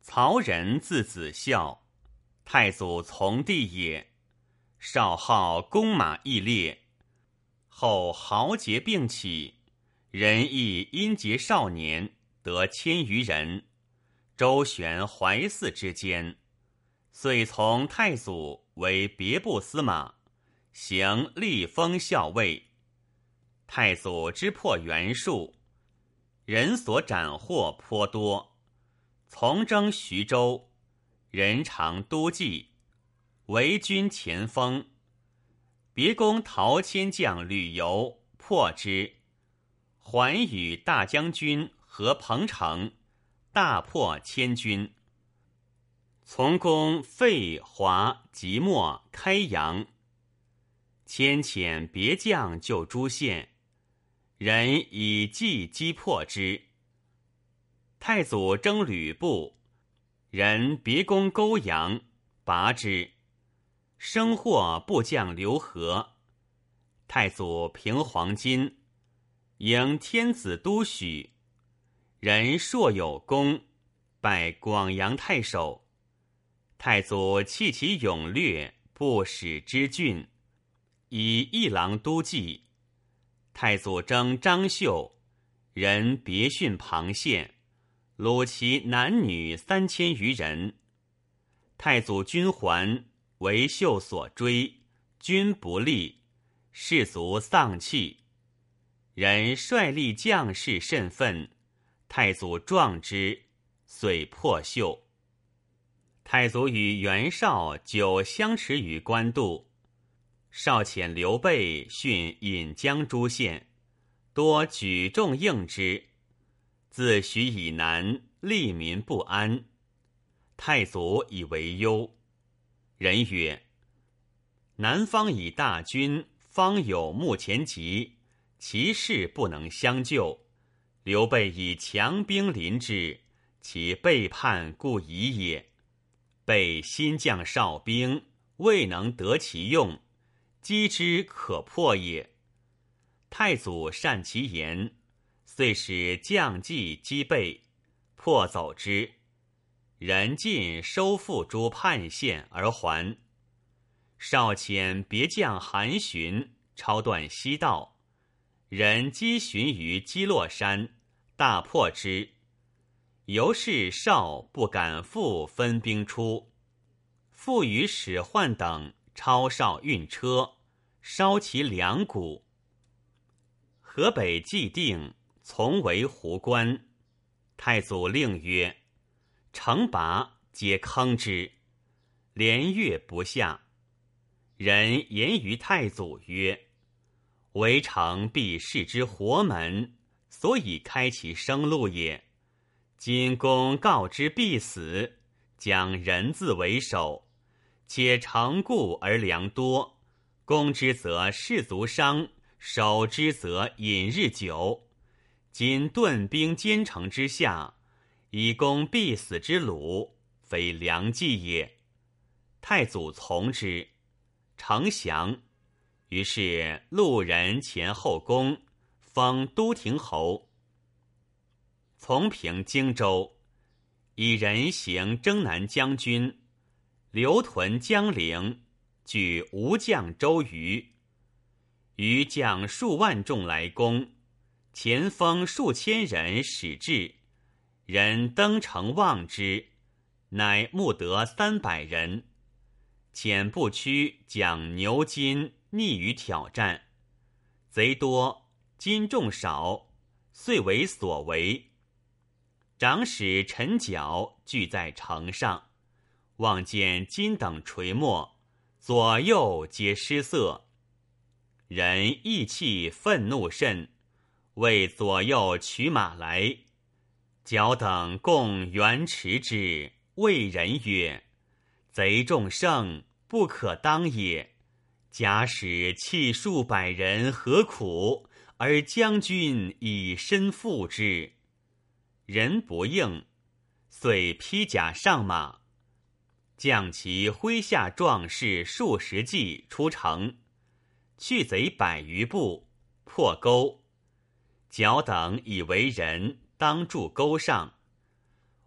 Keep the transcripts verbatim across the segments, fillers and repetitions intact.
曹仁字子孝，太祖从弟也。少好弓马义烈，后豪杰并起，仁义因节少年，得千余人，周旋淮泗之间，遂从太祖为别部司马，行历封校尉。太祖之破袁术，人所斩获颇多。从征徐州，人常都记，为军前锋。别攻陶谦将吕游，破之，还与大将军何彭城，大破千军。从攻费、华、即墨、开阳，迁遣别将救诸县，人以计击破之。太祖征吕布，人别攻勾阳，拔之，生获部将刘和。太祖平黄巾，迎天子都许，人硕有功，拜广阳太守。太祖弃其勇略，不使之郡，以一郎都记。太祖征张绣，人别训庞县，虏其男女三千余人。太祖军还，为秀所追，军不利，士卒丧气。人率立将士甚愤，太祖壮之，遂破秀。太祖与袁绍久相持于官渡，绍遣刘备训引江诸县，多举众应之。自许以南，利民不安。太祖以为忧。人曰：南方以大军，方有目前急，其势不能相救。刘备以强兵临之，其背叛故已也。备新将少兵，未能得其用，击之可破也。太祖善其言，遂使将计击备，破走之。人尽收复诸叛县而还。绍遣别将韩寻抄断西道，人击寻于基洛山，大破之。由是绍不敢复分兵出，复与史涣等抄绍运车，烧其粮谷。河北既定，从为胡关。太祖令曰：城拔，皆坑之，连月不下。人言于太祖曰：围城必视之活门，所以开其生路也。今公告之必死，将人字为首，且城固而粮多，攻之则士卒伤，守之则饮日久。今顿兵坚城之下，以攻必死之虏，非良计也。太祖从之，城降。于是路人前后宫，封都亭侯。从平荆州，以人行征南将军，留屯江陵，举吴将周瑜。瑜将数万众来攻，前锋数千人使至，人登城望之，乃募得三百人。遣部曲将牛金逆于挑战，贼多，金众少，遂为所为。长史陈缴聚在城上，望见金等垂没，左右皆失色。人意气愤怒甚，谓左右取马来。缴等共援持之，谓人曰：贼众胜，不可当也。假使弃数百人何苦，而将军以身负之。人不应，遂披甲上马，将其麾下壮士数十骑出城，去贼百余步，破沟。缴等以为人当筑沟上，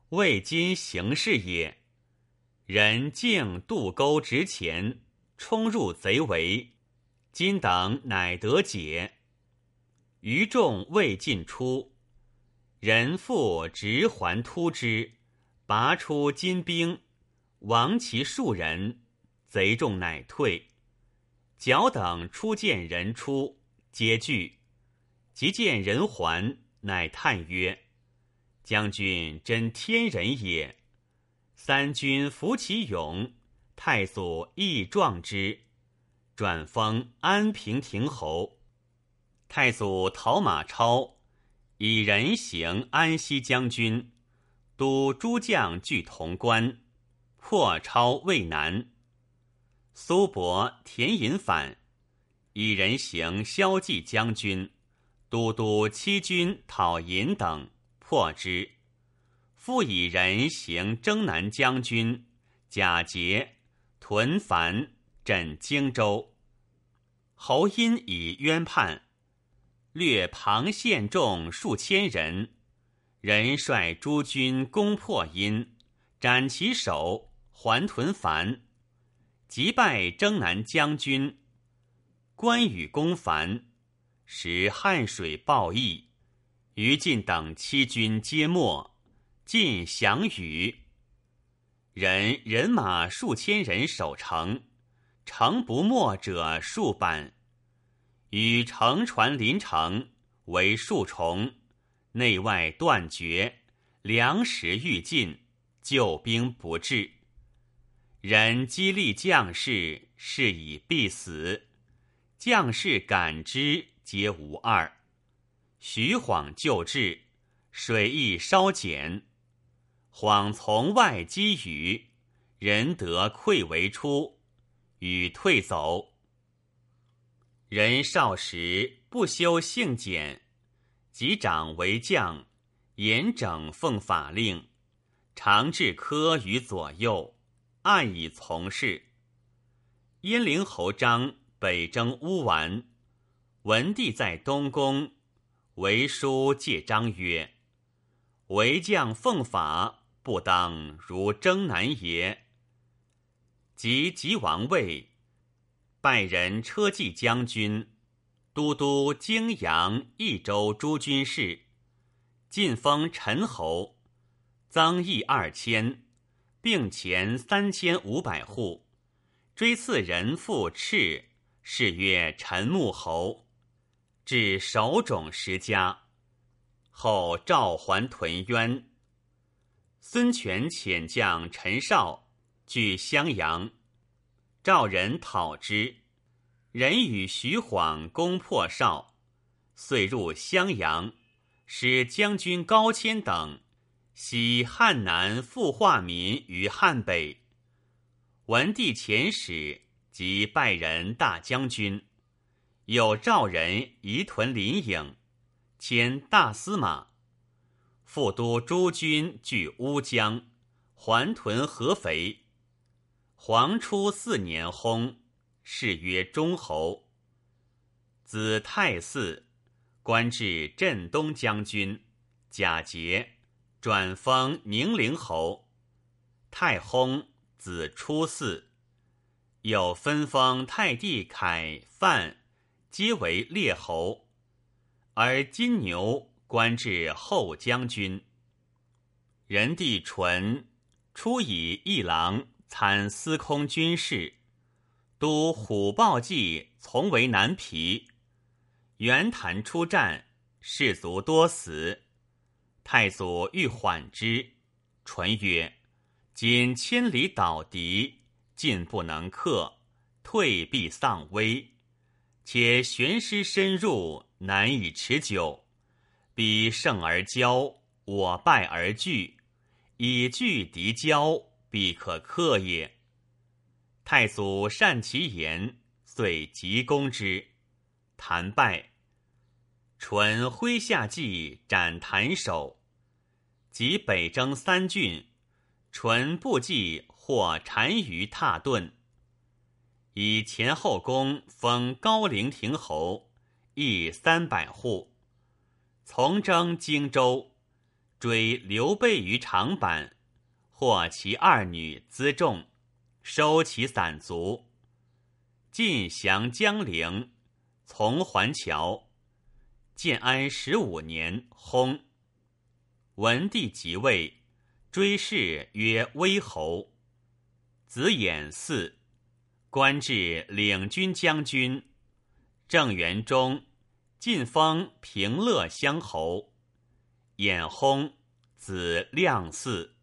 魏今行事也。人径渡沟直前，冲入贼围，今等乃得解。余众未尽出，人复直还突之，拔出金兵，亡其数人，贼众乃退。矫等初见人出，皆惧。即见人还，乃叹曰：将军真天人也。三军服其勇，太祖亦壮之，转封安平亭侯。太祖讨马超，以人行安西将军，督诸将据潼关，破超渭南。苏伯、田隐反，以人行骁骑将军，都督七军讨尹等，破之。复以人行征南将军，贾节、屯樊，镇荆州。侯因以冤叛，略庞县众数千人，人率诸军攻破殷，斩其首，还屯樊。即拜征南将军。关羽攻樊，时汉水暴溢，于禁等七军皆没，尽降羽。人人马数千人守城，城不没者数百。与乘船临城，为数重，内外断绝，粮食欲尽，救兵不至。人激励将士，是以必死。将士感之，皆无二。徐晃救至，水亦稍减。晃从外击羽，人得溃围出，羽退走。人少时不修性简，及长为将，严整奉法令，常置科于左右，暗以从事。燕陵侯张北征乌丸，文帝在东宫，为书戒章曰：为将奉法，不当如征南也。及即王位，拜人车骑将军，都督荆扬、益州诸军事，晋封陈侯，赃役二千，并钱三千五百户，追赐人父敕，谥曰陈穆侯，至首种十家。后召还屯渊。孙权遣将陈绍据襄阳，召人讨之，人与徐晃攻破绍，遂入襄阳，使将军高谦等徙汉南复化民于汉北。文帝遣使及拜人大将军，有召人移屯临颍，迁大司马。副都诸军据乌江，还屯合肥。黄初四年薨，谥曰忠侯。子太嗣，官至镇东将军，假节，转封宁陵侯。太薨，子初嗣。有分封太弟凯、范，皆为列侯，而金牛官至后将军。仁帝纯初以一郎参司空军事，都虎豹骑从为南皮。袁谭出战，士卒多死。太祖欲缓之，纯曰：今千里倒敌，进不能克，退必丧威，且悬师深入，难以持久。彼胜而骄，我败而惧，以拒敌骄，必可克也。太祖善其言，遂急攻之，谭败。纯麾下计斩谭首。及北征三郡，纯部骑获单于踏顿，以前后宫封高陵亭侯，邑三百户。从征荆州， 追刘备于长坂，获其二女辎重，收其散卒。进降江陵，从还桥。建安十五年薨。文帝即位，追谥曰威侯。子衍嗣，官至领军将军。正元中，晋封平乐乡侯。衍薨，子亮嗣。